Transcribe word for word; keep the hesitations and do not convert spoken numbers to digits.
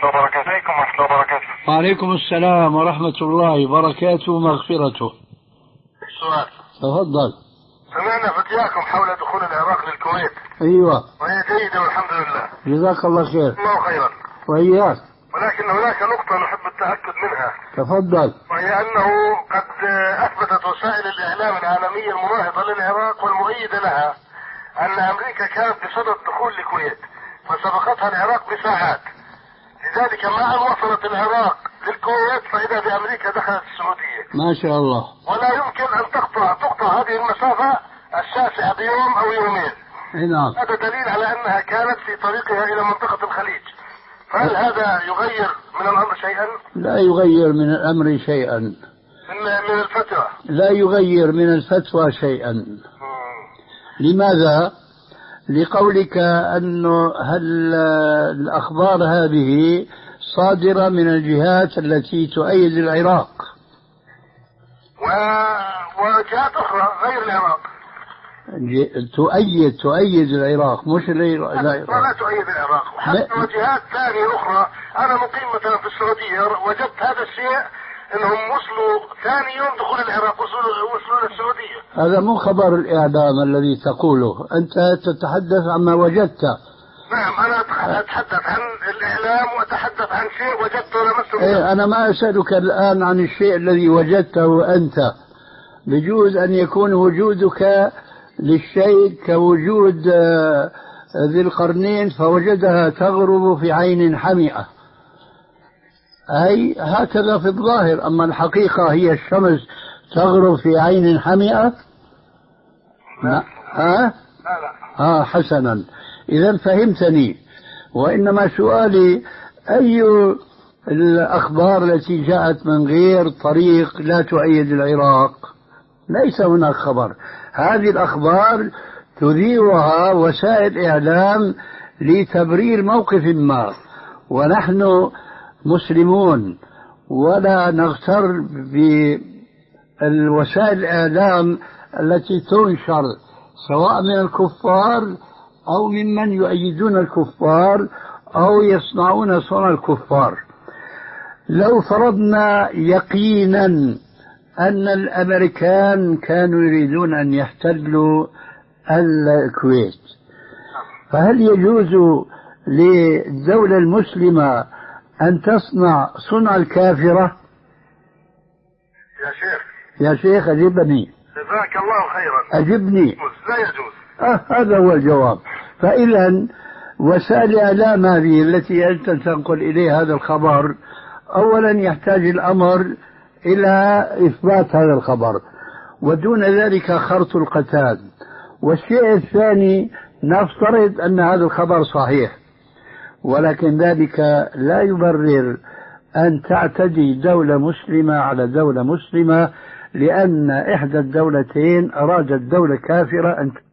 الله وبركاته. عليكم ورحمة الله وبركاته. وعليكم السلام ورحمة الله وبركاته ومغفرته. السؤال. تفضل. سمعنا فتياكم حول دخول العراق للكويت. أيوة. وهي جيدة والحمد لله. جزاك الله خير. الله خيرا. وإياك. ولكن هناك نقطة نحب التأكد منها. تفضل. وهي أنه قد أثبتت وسائل الإعلام العالمية المناهضة للعراق والمؤيدة لها أن أمريكا كانت بصدد دخول الكويت فسبقتها العراق بساعات. لذلك ما أن وصلت العراق للكويت فإذا بأمريكا دخلت السعودية. ما شاء الله. ولا يمكن أن تقطع تقطع هذه المسافة الشاسعة بيوم أو يومين. نعم. هذا دليل على أنها كانت في طريقها إلى منطقة الخليج. فهل هذا يغير من الأمر شيئا؟ لا يغير من الأمر شيئا. من من الفتوى. لا يغير من الفتوى شيئا. مم. لماذا؟ لقولك أنه هل الأخبار هذه صادرة من الجهات التي تؤيد العراق و... وجهات أخرى غير العراق تؤيد تؤيد العراق مش العراق. لا تؤيد العراق وحتى وجهات ثانية أخرى. أنا مقيم مثلا في السعودية وجدت هذا الشيء انهم وصلوا ثاني يوم دخول العراق وصلوا وصلوا للسعوديه. هذا مو خبر الاعلام الذي تقوله، انت تتحدث عما وجدت. نعم انا اتحدث عن الاعلام واتحدث عن شيء وجدته لمسه. إيه انا ما اسالك الان عن الشيء الذي وجدته انت، بجوز ان يكون وجودك للشيء كوجود ذي القرنين فوجدها تغرب في عين حمئة، أي هكذا في الظاهر. أما الحقيقة هي الشمس تغرب في عين حمئة. لا. ها؟ لا لا. آه حسنا، إذا فهمتني. وإنما سؤالي أي الأخبار التي جاءت من غير طريق لا تؤيد العراق؟ ليس هناك خبر. هذه الأخبار تذيعها وسائل إعلام لتبرير موقف ما، ونحن مسلمون ولا نغتر بالوسائل الإعلام التي تنشر سواء من الكفار أو ممن يؤيدون الكفار أو يصنعون صنع الكفار. لو فرضنا يقينا أن الأمريكان كانوا يريدون أن يحتلوا الكويت، فهل يجوز للدولة المسلمة أن تصنع صنع الكافرة؟ يا شيخ يا شيخ أجبني. جزاك الله خيرا. أجبني. لا يجوز. آه هذا هو الجواب. فإذا وسائل الإعلام هذه التي أنت تنقل إليه هذا الخبر، أولا يحتاج الأمر إلى إثبات هذا الخبر، ودون ذلك خرط القتال. والشيء الثاني نفترض أن هذا الخبر صحيح، ولكن ذلك لا يبرر أن تعتدي دولة مسلمة على دولة مسلمة، لأن إحدى الدولتين أرادت دولة كافرة أن